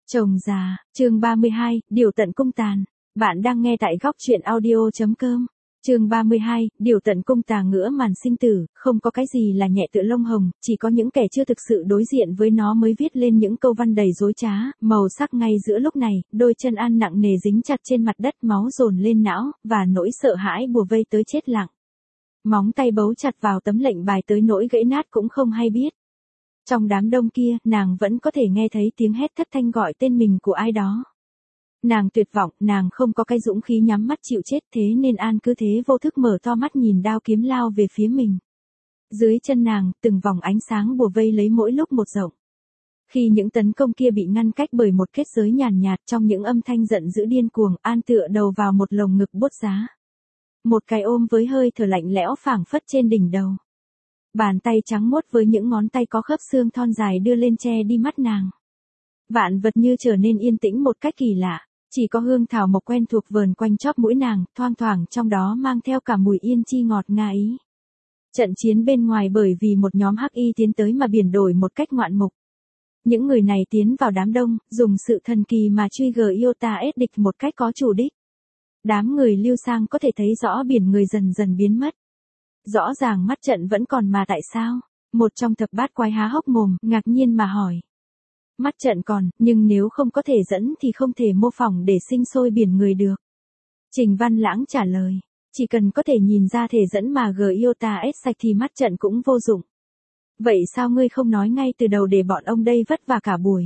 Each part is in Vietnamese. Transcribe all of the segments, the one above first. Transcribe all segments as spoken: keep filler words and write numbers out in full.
Chồng già, chương ba mươi hai, điều tận cung tàn. Bạn đang nghe tại góc truyện audio.com. Chương ba mươi hai, điều tận cung tàn ngửa màn sinh tử, không có cái gì là nhẹ tựa lông hồng, chỉ có những kẻ chưa thực sự đối diện với nó mới viết lên những câu văn đầy dối trá, màu sắc ngay giữa lúc này, đôi chân An nặng nề dính chặt trên mặt đất, máu dồn lên não, và nỗi sợ hãi bùa vây tới chết lặng. Móng tay bấu chặt vào tấm lệnh bài tới nỗi gãy nát cũng không hay biết. Trong đám đông kia, nàng vẫn có thể nghe thấy tiếng hét thất thanh gọi tên mình của ai đó. Nàng tuyệt vọng, nàng không có cái dũng khí nhắm mắt chịu chết, thế nên An cứ thế vô thức mở to mắt nhìn đao kiếm lao về phía mình. Dưới chân nàng, từng vòng ánh sáng bùa vây lấy mỗi lúc một rộng. Khi những tấn công kia bị ngăn cách bởi một kết giới nhàn nhạt, trong những âm thanh giận dữ điên cuồng, An tựa đầu vào một lồng ngực buốt giá. Một cái ôm với hơi thở lạnh lẽo phảng phất trên đỉnh đầu. Bàn tay trắng muốt với những ngón tay có khớp xương thon dài đưa lên che đi mắt nàng. Vạn vật như trở nên yên tĩnh một cách kỳ lạ, chỉ có hương thảo mộc quen thuộc vờn quanh chóp mũi nàng, thoang thoảng trong đó mang theo cả mùi yên chi ngọt ngà ý. Trận chiến bên ngoài bởi vì một nhóm hắc y tiến tới mà biển đổi một cách ngoạn mục. Những người này tiến vào đám đông, dùng sự thần kỳ mà truy gờ Iota ép địch một cách có chủ đích. Đám người Lưu Sang có thể thấy rõ biển người dần dần biến mất. Rõ ràng mắt trận vẫn còn mà tại sao? Một trong thập bát quái há hốc mồm, ngạc nhiên mà hỏi. Mắt trận còn, nhưng nếu không có thể dẫn thì không thể mô phỏng để sinh sôi biển người được. Trình Văn Lãng trả lời, chỉ cần có thể nhìn ra thể dẫn mà G Iota S sạch thì mắt trận cũng vô dụng. Vậy sao ngươi không nói ngay từ đầu để bọn ông đây vất vả cả buổi?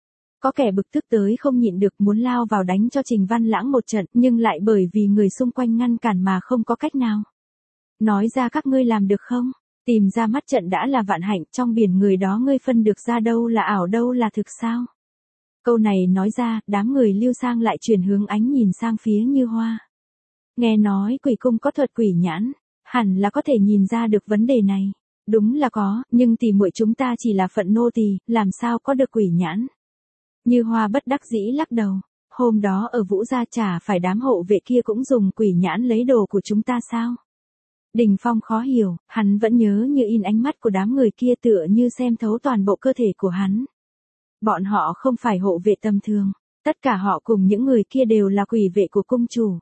Có kẻ bực tức tới không nhịn được muốn lao vào đánh cho Trình Văn Lãng một trận, nhưng lại bởi vì người xung quanh ngăn cản mà không có cách nào. Nói ra các ngươi làm được không? Tìm ra mắt trận đã là vạn hạnh, trong biển người đó ngươi phân được ra đâu là ảo đâu là thực sao? Câu này nói ra, đám người Lưu Sang lại chuyển hướng ánh nhìn sang phía Như Hoa. Nghe nói quỷ cung có thuật quỷ nhãn, hẳn là có thể nhìn ra được vấn đề này. Đúng là có, nhưng tỷ muội chúng ta chỉ là phận nô tỳ, làm sao có được quỷ nhãn? Như Hoa bất đắc dĩ lắc đầu. Hôm đó ở Vũ Gia chả phải đám hộ vệ kia cũng dùng quỷ nhãn lấy đồ của chúng ta sao? Đình Phong khó hiểu, hắn vẫn nhớ như in ánh mắt của đám người kia tựa như xem thấu toàn bộ cơ thể của hắn. Bọn họ không phải hộ vệ tầm thường, tất cả họ cùng những người kia đều là quỷ vệ của cung chủ.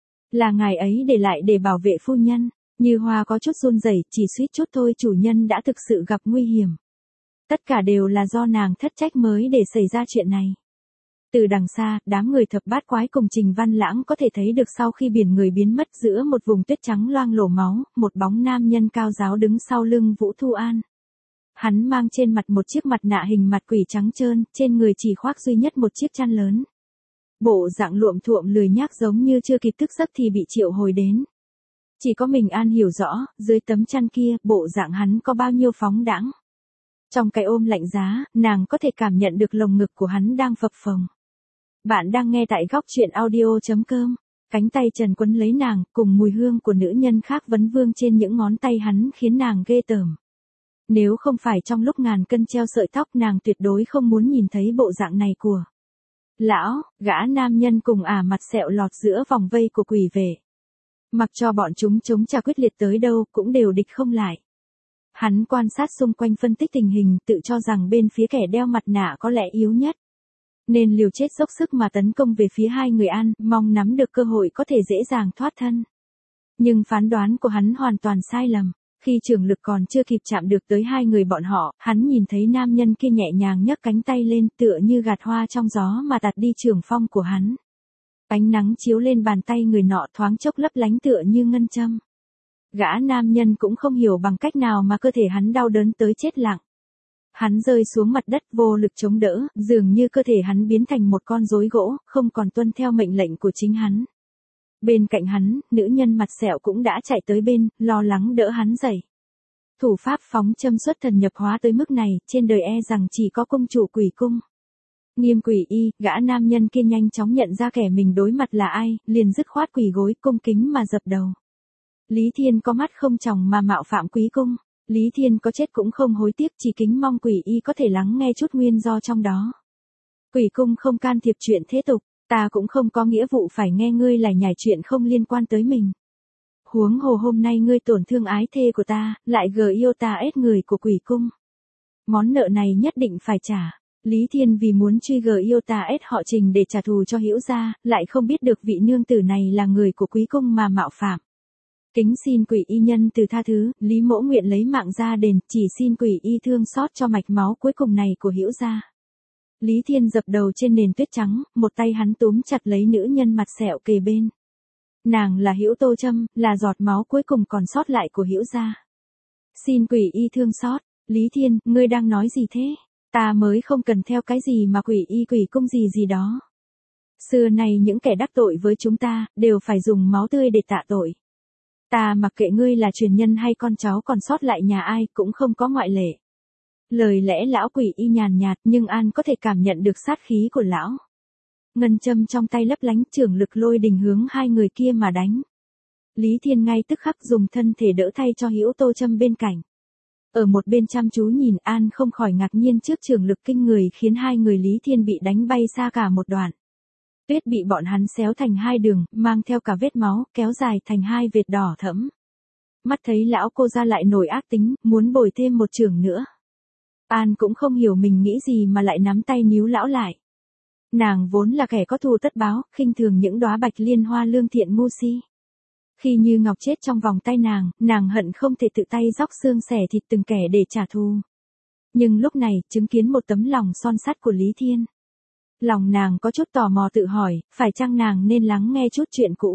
Là ngài ấy để lại để bảo vệ phu nhân. Như Hoa có chút run rẩy, chỉ suýt chút thôi chủ nhân đã thực sự gặp nguy hiểm. Tất cả đều là do nàng thất trách mới để xảy ra chuyện này. Từ đằng xa, đám người thập bát quái cùng Trình Văn Lãng có thể thấy được sau khi biển người biến mất giữa một vùng tuyết trắng loang lổ máu, một bóng nam nhân cao ráo đứng sau lưng Vũ Thu An. Hắn mang trên mặt một chiếc mặt nạ hình mặt quỷ trắng trơn, trên người chỉ khoác duy nhất một chiếc chăn lớn. Bộ dạng luộm thuộm lười nhác giống như chưa kịp thức giấc thì bị triệu hồi đến. Chỉ có mình An hiểu rõ, dưới tấm chăn kia, bộ dạng hắn có bao nhiêu phóng đãng. Trong cái ôm lạnh giá, nàng có thể cảm nhận được lồng ngực của hắn đang phập phồng. Bạn đang nghe tại góc truyện audio.com. Cánh tay trần quấn lấy nàng, cùng mùi hương của nữ nhân khác vấn vương trên những ngón tay hắn khiến nàng ghê tởm. Nếu không phải trong lúc ngàn cân treo sợi tóc nàng tuyệt đối không muốn nhìn thấy bộ dạng này của lão, gã nam nhân cùng ả mặt sẹo lọt giữa vòng vây của quỷ vệ. Mặc cho bọn chúng chống trả quyết liệt tới đâu cũng đều địch không lại. Hắn quan sát xung quanh phân tích tình hình tự cho rằng bên phía kẻ đeo mặt nạ có lẽ yếu nhất. Nên liều chết dốc sức mà tấn công về phía hai người An, mong nắm được cơ hội có thể dễ dàng thoát thân. Nhưng phán đoán của hắn hoàn toàn sai lầm. Khi trường lực còn chưa kịp chạm được tới hai người bọn họ, hắn nhìn thấy nam nhân kia nhẹ nhàng nhấc cánh tay lên tựa như gạt hoa trong gió mà tạt đi trường phong của hắn. Ánh nắng chiếu lên bàn tay người nọ thoáng chốc lấp lánh tựa như ngân châm. Gã nam nhân cũng không hiểu bằng cách nào mà cơ thể hắn đau đớn tới chết lặng. Hắn rơi xuống mặt đất vô lực chống đỡ, dường như cơ thể hắn biến thành một con rối gỗ, không còn tuân theo mệnh lệnh của chính hắn. Bên cạnh hắn, nữ nhân mặt sẹo cũng đã chạy tới bên, lo lắng đỡ hắn dậy. Thủ pháp phóng châm xuất thần nhập hóa tới mức này, trên đời e rằng chỉ có cung chủ quỷ cung. Nghiêm Quỷ Y, gã nam nhân kia nhanh chóng nhận ra kẻ mình đối mặt là ai, liền dứt khoát quỳ gối cung kính mà dập đầu. Lý Thiên có mắt không tròng mà mạo phạm quý cung. Lý Thiên có chết cũng không hối tiếc, chỉ kính mong Quỷ Y có thể lắng nghe chút nguyên do trong đó. Quỷ cung không can thiệp chuyện thế tục, ta cũng không có nghĩa vụ phải nghe ngươi lải nhải chuyện không liên quan tới mình. Huống hồ hôm nay ngươi tổn thương ái thê của ta, lại gờ yêu ta ép người của quỷ cung. Món nợ này nhất định phải trả. Lý Thiên vì muốn truy gờ yêu tà ết họ Trình để trả thù cho Hữu gia, lại không biết được vị nương tử này là người của quý cung mà mạo phạm. Kính xin quỷ y nhân từ tha thứ, Lý Mỗ nguyện lấy mạng ra đền, chỉ xin quỷ y thương xót cho mạch máu cuối cùng này của Hữu gia. Lý Thiên dập đầu trên nền tuyết trắng, một tay hắn túm chặt lấy nữ nhân mặt sẹo kề bên. Nàng là Hữu Tô Trâm, là giọt máu cuối cùng còn sót lại của Hữu gia. Xin quỷ y thương xót. Lý Thiên, ngươi đang nói gì thế? Ta mới không cần theo cái gì mà quỷ y quỷ cung gì gì đó. Xưa này những kẻ đắc tội với chúng ta, đều phải dùng máu tươi để tạ tội. Ta mặc kệ ngươi là truyền nhân hay con cháu còn sót lại nhà ai, cũng không có ngoại lệ. Lời lẽ lão quỷ y nhàn nhạt, nhưng An có thể cảm nhận được sát khí của lão. Ngân châm trong tay lấp lánh, trưởng lực lôi đình hướng hai người kia mà đánh. Lý Thiên ngay tức khắc dùng thân thể đỡ thay cho Hữu Tô Trâm bên cạnh. Ở một bên chăm chú nhìn, An không khỏi ngạc nhiên trước trường lực kinh người khiến hai người Lý Thiên bị đánh bay xa cả một đoạn. Tuyết bị bọn hắn xéo thành hai đường, mang theo cả vết máu, kéo dài thành hai vệt đỏ thẫm. Mắt thấy lão cô ra lại nổi ác tính, muốn bồi thêm một trường nữa. An cũng không hiểu mình nghĩ gì mà lại nắm tay níu lão lại. Nàng vốn là kẻ có thù tất báo, khinh thường những đóa bạch liên hoa lương thiện ngu si. Khi Như Ngọc chết trong vòng tay nàng, nàng hận không thể tự tay róc xương xẻ thịt từng kẻ để trả thù. Nhưng lúc này, chứng kiến một tấm lòng son sắt của Lý Thiên. Lòng nàng có chút tò mò tự hỏi, phải chăng nàng nên lắng nghe chút chuyện cũ.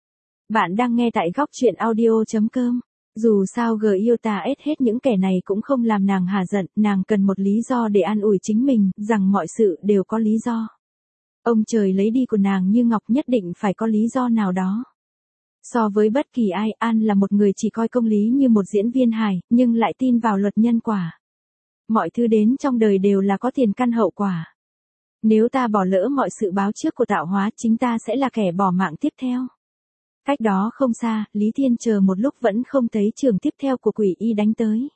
Bạn đang nghe tại góc truyện audio chấm com. Dù sao G yêu ta ết hết những kẻ này cũng không làm nàng hả giận, nàng cần một lý do để an ủi chính mình, rằng mọi sự đều có lý do. Ông trời lấy đi của nàng Như Ngọc nhất định phải có lý do nào đó. So với bất kỳ ai, An là một người chỉ coi công lý như một diễn viên hài, nhưng lại tin vào luật nhân quả. Mọi thứ đến trong đời đều là có tiền căn hậu quả. Nếu ta bỏ lỡ mọi sự báo trước của tạo hóa, chính ta sẽ là kẻ bỏ mạng tiếp theo. Cách đó không xa, Lý Thiên chờ một lúc vẫn không thấy trường tiếp theo của quỷ y đánh tới.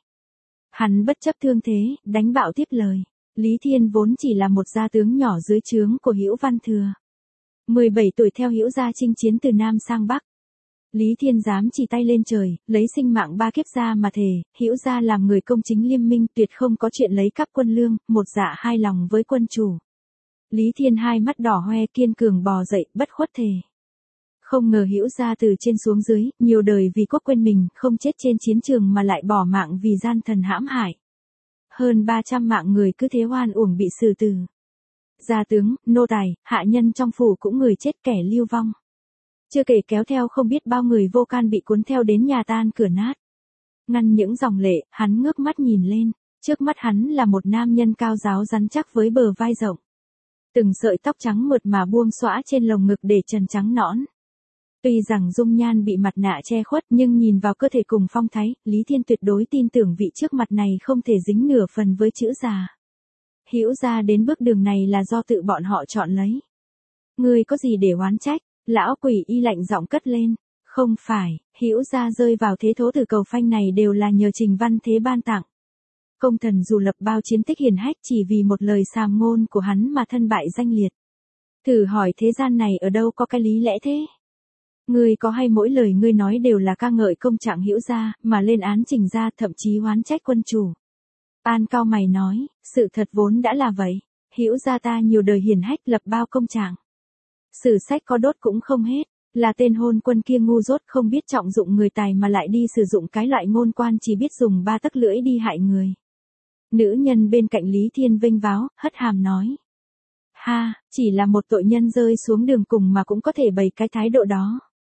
Hắn bất chấp thương thế, đánh bạo tiếp lời. Lý Thiên vốn chỉ là một gia tướng nhỏ dưới trướng của Hữu Văn Thừa. mười bảy tuổi theo Hữu gia chinh chiến từ Nam sang Bắc. Lý Thiên dám chỉ tay lên trời, lấy sinh mạng ba kiếp ra mà thề, Hữu gia làm người công chính liêm minh, tuyệt không có chuyện lấy cắp quân lương, một dạ hai lòng với quân chủ. Lý Thiên hai mắt đỏ hoe, kiên cường bò dậy, bất khuất thề. Không ngờ Hữu gia từ trên xuống dưới, nhiều đời vì quốc quên mình, không chết trên chiến trường mà lại bỏ mạng vì gian thần hãm hại. Hơn ba trăm mạng người cứ thế oan uổng bị xử tử. Gia tướng, nô tài, hạ nhân trong phủ cũng người chết kẻ lưu vong. Chưa kể kéo theo không biết bao người vô can bị cuốn theo đến nhà tan cửa nát. Ngăn những dòng lệ, hắn ngước mắt nhìn lên, trước mắt hắn là một nam nhân cao ráo rắn chắc với bờ vai rộng. Từng sợi tóc trắng mượt mà buông xõa trên lồng ngực để trần trắng nõn. Tuy rằng dung nhan bị mặt nạ che khuất nhưng nhìn vào cơ thể cùng phong thái, Lý Thiên tuyệt đối tin tưởng vị trước mặt này không thể dính nửa phần với chữ già. Hữu gia đến bước đường này là do tự bọn họ chọn lấy. Ngươi có gì để oán trách? Lão quỷ y lạnh giọng cất lên. Không phải, Hữu gia rơi vào thế thố tử cầu phanh này đều là nhờ Trình Văn Thế ban tặng. Công thần dù lập bao chiến tích hiển hách chỉ vì một lời sàm ngôn của hắn mà thân bại danh liệt. Thử hỏi thế gian này ở đâu có cái lý lẽ thế? Ngươi có hay mỗi lời ngươi nói đều là ca ngợi công trạng Hữu gia, mà lên án Trình gia, thậm chí oán trách quân chủ. An cao mày nói, sự thật vốn đã là vậy. Hữu gia ta nhiều đời hiển hách lập bao công trạng. Sử sách có đốt cũng không hết, là tên hôn quân kia ngu dốt không biết trọng dụng người tài mà lại đi sử dụng cái loại ngôn quan chỉ biết dùng ba tấc lưỡi đi hại người. Nữ nhân bên cạnh Lý Thiên vênh váo, hất hàm nói. Ha, chỉ là một tội nhân rơi xuống đường cùng mà cũng có thể bày cái thái độ đó.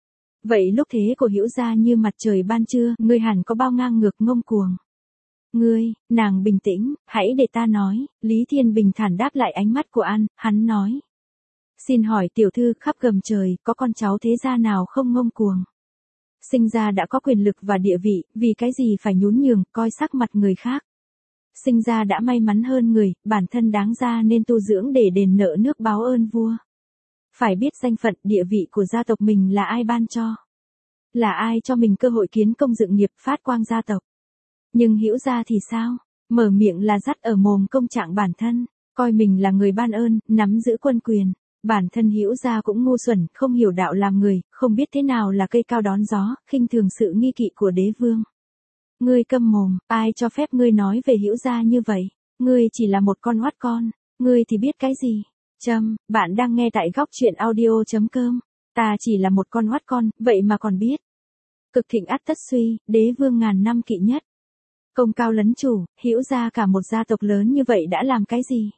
Vậy lúc thế của Hữu gia như mặt trời ban trưa, ngươi hẳn có bao ngang ngược ngông cuồng. Ngươi, nàng bình tĩnh, hãy để ta nói, Lý Thiên bình thản đáp lại ánh mắt của An, hắn nói. Xin hỏi tiểu thư, khắp gầm trời, có con cháu thế gia nào không ngông cuồng? Sinh ra đã có quyền lực và địa vị, vì cái gì phải nhún nhường, coi sắc mặt người khác? Sinh ra đã may mắn hơn người, bản thân đáng ra nên tu dưỡng để đền nợ nước báo ơn vua. Phải biết danh phận, địa vị của gia tộc mình là ai ban cho? Là ai cho mình cơ hội kiến công dựng nghiệp, phát quang gia tộc? Nhưng Hữu gia thì sao? Mở miệng là dắt ở mồm công trạng bản thân, coi mình là người ban ơn, nắm giữ quân quyền. Bản thân Hữu gia cũng ngu xuẩn, không hiểu đạo làm người, không biết thế nào là cây cao đón gió, khinh thường sự nghi kỵ của đế vương. Ngươi câm mồm, ai cho phép ngươi nói về Hữu gia như vậy? Ngươi chỉ là một con oát con. Ngươi thì biết cái gì? Trâm, bạn đang nghe tại góc chuyện audio.com. Ta chỉ là một con oát con, vậy mà còn biết. Cực thịnh ắt tất suy, đế vương ngàn năm kỵ nhất. Công cao lấn chủ, hữu gia cả một gia tộc lớn như vậy đã làm cái gì?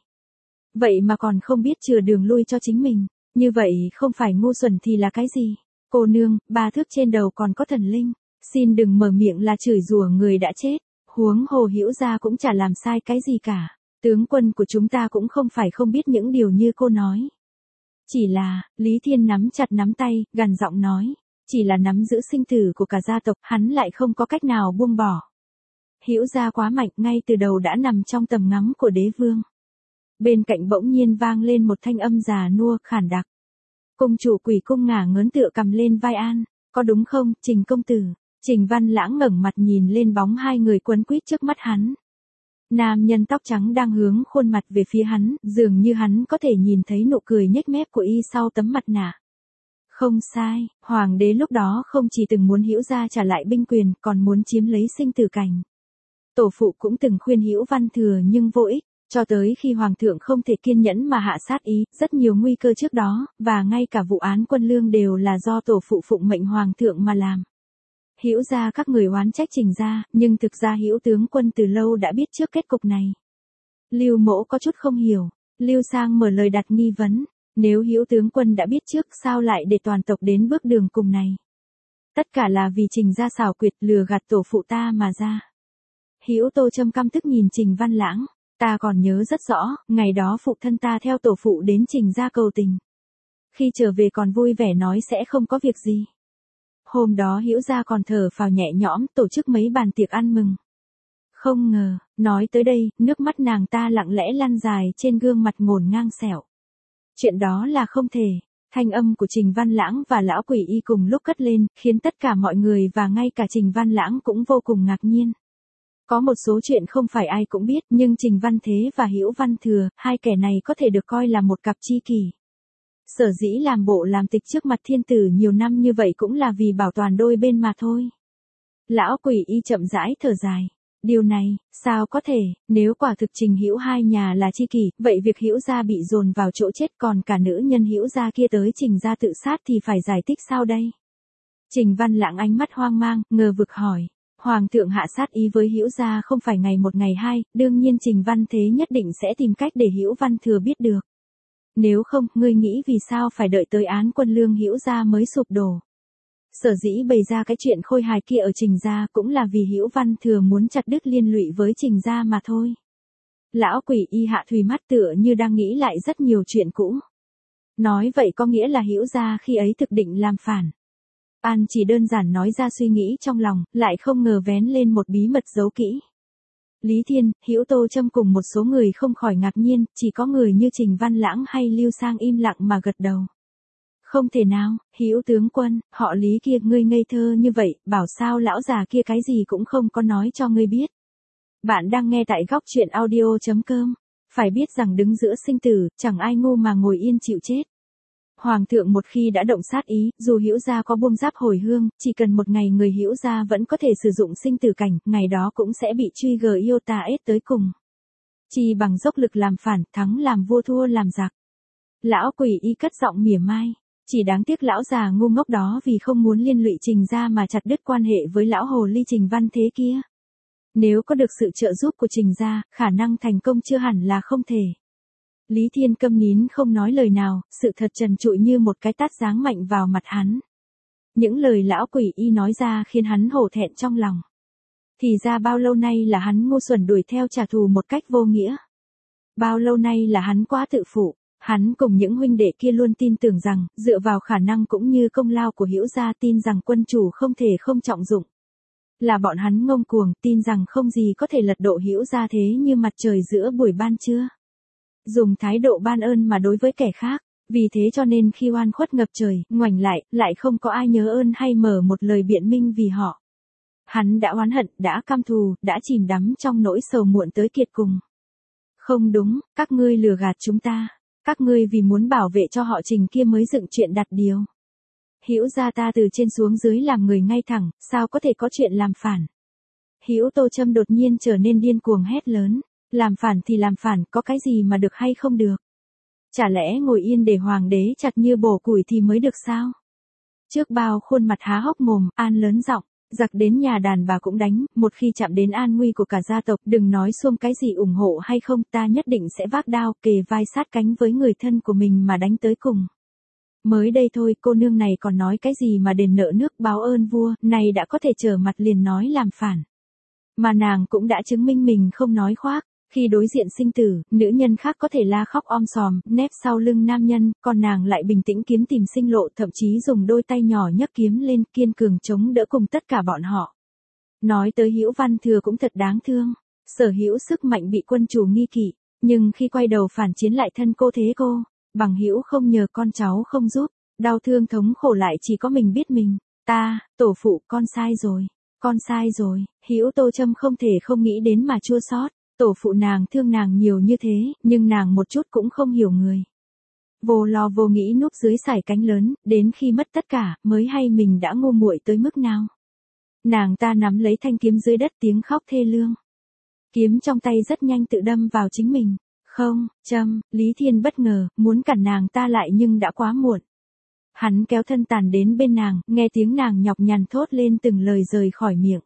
Vậy mà còn không biết chừa đường lui cho chính mình. Như vậy không phải ngu xuẩn thì là cái gì? Cô nương, ba thước trên đầu còn có thần linh. Xin đừng mở miệng là chửi rủa người đã chết. Huống hồ hữu gia cũng chả làm sai cái gì cả. Tướng quân của chúng ta cũng không phải không biết những điều như cô nói. Chỉ là, Lý Thiên nắm chặt nắm tay, gằn giọng nói. Chỉ là nắm giữ sinh tử của cả gia tộc, hắn lại không có cách nào buông bỏ. Hữu gia quá mạnh, ngay từ đầu đã nằm trong tầm ngắm của đế vương. Bên cạnh bỗng nhiên vang lên một thanh âm già nua, khản đặc. Cung chủ Quỷ Cung ngả ngớn tựa cầm lên vai An. Có đúng không, Trình công tử? Trình Văn Lãng ngẩng mặt nhìn lên bóng hai người quấn quýt trước mắt hắn. Nam nhân tóc trắng đang hướng khuôn mặt về phía hắn, dường như hắn có thể nhìn thấy nụ cười nhếch mép của y sau tấm mặt nạ. Không sai, hoàng đế lúc đó không chỉ từng muốn Hữu gia trả lại binh quyền, còn muốn chiếm lấy sinh tử cảnh. Tổ phụ cũng từng khuyên Hữu Văn Thừa nhưng vô ích, cho tới khi hoàng thượng không thể kiên nhẫn mà hạ sát ý, rất nhiều nguy cơ trước đó, và ngay cả vụ án Quân Lương đều là do tổ phụ phụng mệnh hoàng thượng mà làm. Hữu gia các người oán trách Trình gia, nhưng thực ra Hữu tướng quân từ lâu đã biết trước kết cục này. Lưu Mỗ có chút không hiểu. Lưu Sang mở lời đặt nghi vấn. Nếu Hữu tướng quân đã biết trước, sao lại để toàn tộc đến bước đường cùng này? Tất cả là vì Trình gia xảo quyệt lừa gạt tổ phụ ta mà ra. Hữu Tô Trâm căm tức nhìn Trình Văn Lãng. Ta còn nhớ rất rõ, ngày đó phụ thân ta theo tổ phụ đến Trình gia cầu tình. Khi trở về còn vui vẻ nói sẽ không có việc gì. Hôm đó Hữu gia còn thở phào nhẹ nhõm, tổ chức mấy bàn tiệc ăn mừng. Không ngờ, nói tới đây, nước mắt nàng ta lặng lẽ lăn dài trên gương mặt ngổn ngang sẹo. Chuyện đó là không thể. Thanh âm của Trình Văn Lãng và lão Quỷ Y cùng lúc cất lên, khiến tất cả mọi người và ngay cả Trình Văn Lãng cũng vô cùng ngạc nhiên. Có một số chuyện không phải ai cũng biết, nhưng Trình Văn Thế và Hữu Văn Thừa, hai kẻ này có thể được coi là một cặp tri kỷ. Sở dĩ làm bộ làm tịch trước mặt thiên tử nhiều năm như vậy cũng là vì bảo toàn đôi bên mà thôi. Lão Quỷ Y chậm rãi thở dài. Điều này, sao có thể, nếu quả thực Trình Hữu hai nhà là tri kỷ, vậy việc Hữu gia bị dồn vào chỗ chết còn cả nữ nhân Hữu gia kia tới Trình gia tự sát thì phải giải thích sao đây? Trình Văn Lãng ánh mắt hoang mang, ngờ vực hỏi. Hoàng thượng hạ sát ý với Hữu gia không phải ngày một ngày hai, đương nhiên Trình Văn Thế nhất định sẽ tìm cách để Hữu Văn Thừa biết được. Nếu không, ngươi nghĩ vì sao phải đợi tới án Quân Lương Hữu gia mới sụp đổ? Sở dĩ bày ra cái chuyện khôi hài kia ở Trình gia cũng là vì Hữu Văn Thừa muốn chặt đứt liên lụy với Trình gia mà thôi. Lão Quỷ Y hạ thùy mắt tựa như đang nghĩ lại rất nhiều chuyện cũ. Nói vậy có nghĩa là Hữu gia khi ấy thực định làm phản. An chỉ đơn giản nói ra suy nghĩ trong lòng, lại không ngờ vén lên một bí mật giấu kỹ. Lý Thiên, Hữu Tô Trâm cùng một số người không khỏi ngạc nhiên, chỉ có người như Trình Văn Lãng hay Lưu Sang im lặng mà gật đầu. Không thể nào, Hữu tướng quân, họ Lý kia ngươi ngây thơ như vậy, bảo sao lão già kia cái gì cũng không có nói cho ngươi biết. Bạn đang nghe tại góc chuyện audio.com. Phải biết rằng đứng giữa sinh tử, chẳng ai ngu mà ngồi yên chịu chết. Hoàng thượng một khi đã động sát ý, dù Hữu gia có buông giáp hồi hương, chỉ cần một ngày người Hữu gia vẫn có thể sử dụng sinh tử cảnh, ngày đó cũng sẽ bị truy gờ iota ết tới cùng. Chỉ bằng dốc lực làm phản, thắng làm vua thua làm giặc. Lão Quỷ Y cất giọng mỉa mai. Chỉ đáng tiếc lão già ngu ngốc đó vì không muốn liên lụy Trình gia mà chặt đứt quan hệ với lão hồ ly Trình Văn Thế kia. Nếu có được sự trợ giúp của Trình gia, khả năng thành công chưa hẳn là không thể. Lý Thiên câm nín không nói lời nào, sự thật trần trụi như một cái tát giáng mạnh vào mặt hắn. Những lời lão Quỷ Y nói ra khiến hắn hổ thẹn trong lòng. Thì ra bao lâu nay là hắn ngu xuẩn đuổi theo trả thù một cách vô nghĩa. Bao lâu nay là hắn quá tự phụ. Hắn cùng những huynh đệ kia luôn tin tưởng rằng, dựa vào khả năng cũng như công lao của Hữu gia tin rằng quân chủ không thể không trọng dụng. Là bọn hắn ngông cuồng, tin rằng không gì có thể lật đổ Hữu gia thế như mặt trời giữa buổi ban trưa. Dùng thái độ ban ơn mà đối với kẻ khác, vì thế cho nên khi oan khuất ngập trời, ngoảnh lại, lại không có ai nhớ ơn hay mở một lời biện minh vì họ. Hắn đã oán hận, đã căm thù, đã chìm đắm trong nỗi sầu muộn tới kiệt cùng. Không đúng, các ngươi lừa gạt chúng ta. Các ngươi vì muốn bảo vệ cho họ Trình kia mới dựng chuyện đặt điều. Hữu gia ta từ trên xuống dưới làm người ngay thẳng, sao có thể có chuyện làm phản. Hữu Tô Trâm đột nhiên trở nên điên cuồng hét lớn. Làm phản thì làm phản, có cái gì mà được hay không được. Chả lẽ ngồi yên để hoàng đế chặt như bổ củi thì mới được sao? Trước bao khuôn mặt há hốc mồm, An lớn giọng, giặc đến nhà đàn bà cũng đánh, một khi chạm đến an nguy của cả gia tộc, đừng nói xuông cái gì ủng hộ hay không, ta nhất định sẽ vác đao, kề vai sát cánh với người thân của mình mà đánh tới cùng. Mới đây thôi, cô nương này còn nói cái gì mà đền nợ nước báo ơn vua, này đã có thể trở mặt liền nói làm phản. Mà nàng cũng đã chứng minh mình không nói khoác. Khi đối diện sinh tử, nữ nhân khác có thể la khóc om sòm, nép sau lưng nam nhân, còn nàng lại bình tĩnh kiếm tìm sinh lộ, thậm chí dùng đôi tay nhỏ nhấc kiếm lên, kiên cường chống đỡ cùng tất cả bọn họ. Nói tới Hữu Văn Thừa cũng thật đáng thương, sở hữu sức mạnh bị quân chủ nghi kỵ, nhưng khi quay đầu phản chiến lại thân cô thế cô, bằng hữu không nhờ con cháu không giúp, đau thương thống khổ lại chỉ có mình biết mình. Ta, tổ phụ, con sai rồi, con sai rồi, Hữu Tô Trâm không thể không nghĩ đến mà chua xót. Tổ phụ nàng thương nàng nhiều như thế, nhưng nàng một chút cũng không hiểu người. Vô lo vô nghĩ núp dưới sải cánh lớn, đến khi mất tất cả, mới hay mình đã ngu muội tới mức nào. Nàng ta nắm lấy thanh kiếm dưới đất tiếng khóc thê lương. Kiếm trong tay rất nhanh tự đâm vào chính mình. Không, Trâm, Lý Thiên bất ngờ, muốn cản nàng ta lại nhưng đã quá muộn. Hắn kéo thân tàn đến bên nàng, nghe tiếng nàng nhọc nhằn thốt lên từng lời rời khỏi miệng.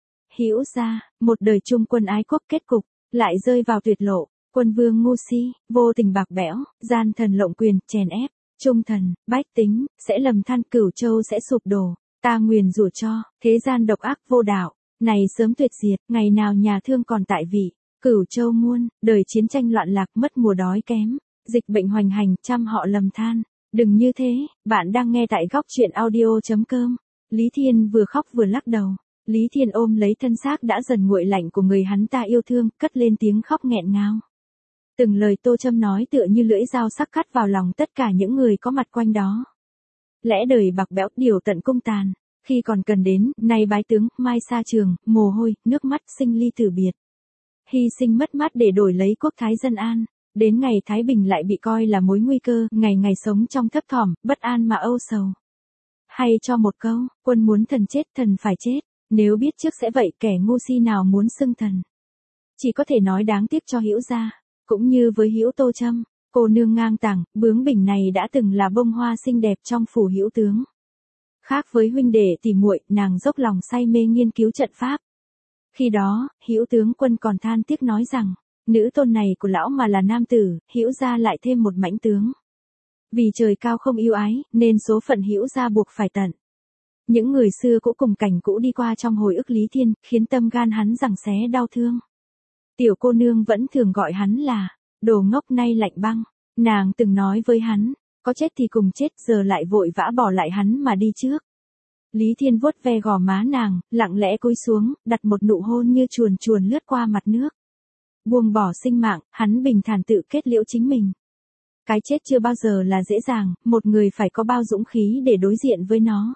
Hữu gia, một đời chung quân ái quốc kết cục, lại rơi vào tuyệt lộ, quân vương ngu si, vô tình bạc bẽo, gian thần lộng quyền, chèn ép, trung thần, bách tính, sẽ lầm than, Cửu Châu sẽ sụp đổ, ta nguyền rủa cho, thế gian độc ác vô đạo, này sớm tuyệt diệt, ngày nào nhà thương còn tại vị, Cửu Châu muôn, đời chiến tranh loạn lạc mất mùa đói kém, dịch bệnh hoành hành, trăm họ lầm than, đừng như thế, bạn đang nghe tại góc truyện audio.com, Lý Thiên vừa khóc vừa lắc đầu. Lý Thiên ôm lấy thân xác đã dần nguội lạnh của người hắn ta yêu thương, cất lên tiếng khóc nghẹn ngào. Từng lời Tô Trâm nói tựa như lưỡi dao sắc cắt vào lòng tất cả những người có mặt quanh đó. Lẽ đời bạc bẽo, điều tận cung tàn, khi còn cần đến, nay bái tướng, mai xa trường, mồ hôi, nước mắt, sinh ly tử biệt. Hy sinh mất mát để đổi lấy quốc thái dân an, đến ngày Thái Bình lại bị coi là mối nguy cơ, ngày ngày sống trong thấp thỏm, bất an mà âu sầu. Hay cho một câu, quân muốn thần chết, thần phải chết. Nếu biết trước sẽ vậy, kẻ ngu si nào muốn xưng thần. Chỉ có thể nói đáng tiếc cho Hữu gia, cũng như với Hữu Tô Trâm, cô nương ngang tàng, bướng bỉnh này đã từng là bông hoa xinh đẹp trong phủ Hữu tướng. Khác với huynh đệ tỉ muội, nàng dốc lòng say mê nghiên cứu trận pháp. Khi đó, Hữu tướng quân còn than tiếc nói rằng, nữ tôn này của lão mà là nam tử, Hữu gia lại thêm một mãnh tướng. Vì trời cao không yêu ái, nên số phận Hữu gia buộc phải tận. Những người xưa cũ cùng cảnh cũ đi qua trong hồi ức Lý Thiên, khiến tâm gan hắn giằng xé đau thương. Tiểu cô nương vẫn thường gọi hắn là, đồ ngốc nay lạnh băng. Nàng từng nói với hắn, có chết thì cùng chết, giờ lại vội vã bỏ lại hắn mà đi trước. Lý Thiên vuốt ve gò má nàng, lặng lẽ cúi xuống, đặt một nụ hôn như chuồn chuồn lướt qua mặt nước. Buông bỏ sinh mạng, hắn bình thản tự kết liễu chính mình. Cái chết chưa bao giờ là dễ dàng, một người phải có bao dũng khí để đối diện với nó.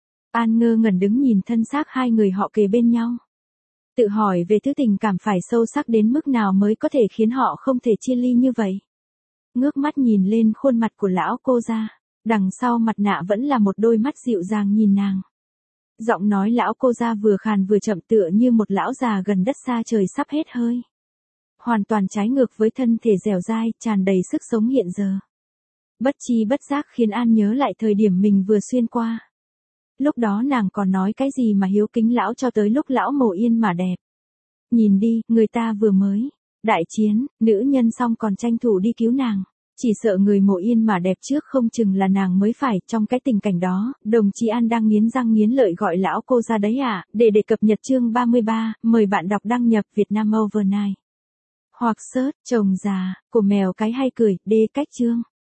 An ngơ ngẩn đứng nhìn thân xác hai người họ kề bên nhau. Tự hỏi về thứ tình cảm phải sâu sắc đến mức nào mới có thể khiến họ không thể chia ly như vậy. Ngước mắt nhìn lên khuôn mặt của lão cô gia, đằng sau mặt nạ vẫn là một đôi mắt dịu dàng nhìn nàng. Giọng nói lão cô gia vừa khàn vừa chậm tựa như một lão già gần đất xa trời sắp hết hơi. Hoàn toàn trái ngược với thân thể dẻo dai, tràn đầy sức sống hiện giờ. Bất chi bất giác khiến An nhớ lại thời điểm mình vừa xuyên qua. Lúc đó nàng còn nói cái gì mà hiếu kính lão cho tới lúc lão mồ yên mà đẹp. Nhìn đi, người ta vừa mới đại chiến, nữ nhân xong còn tranh thủ đi cứu nàng. Chỉ sợ người mộ yên mà đẹp trước không chừng là nàng mới phải. Trong cái tình cảnh đó, đồng chí An đang nghiến răng nghiến lợi gọi lão cô ra đấy à. Để để cập nhật chương ba mươi ba, mời bạn đọc đăng nhập Việt Nam Overnight. Hoặc search chồng già của mèo cái hay cười, đê cách chương.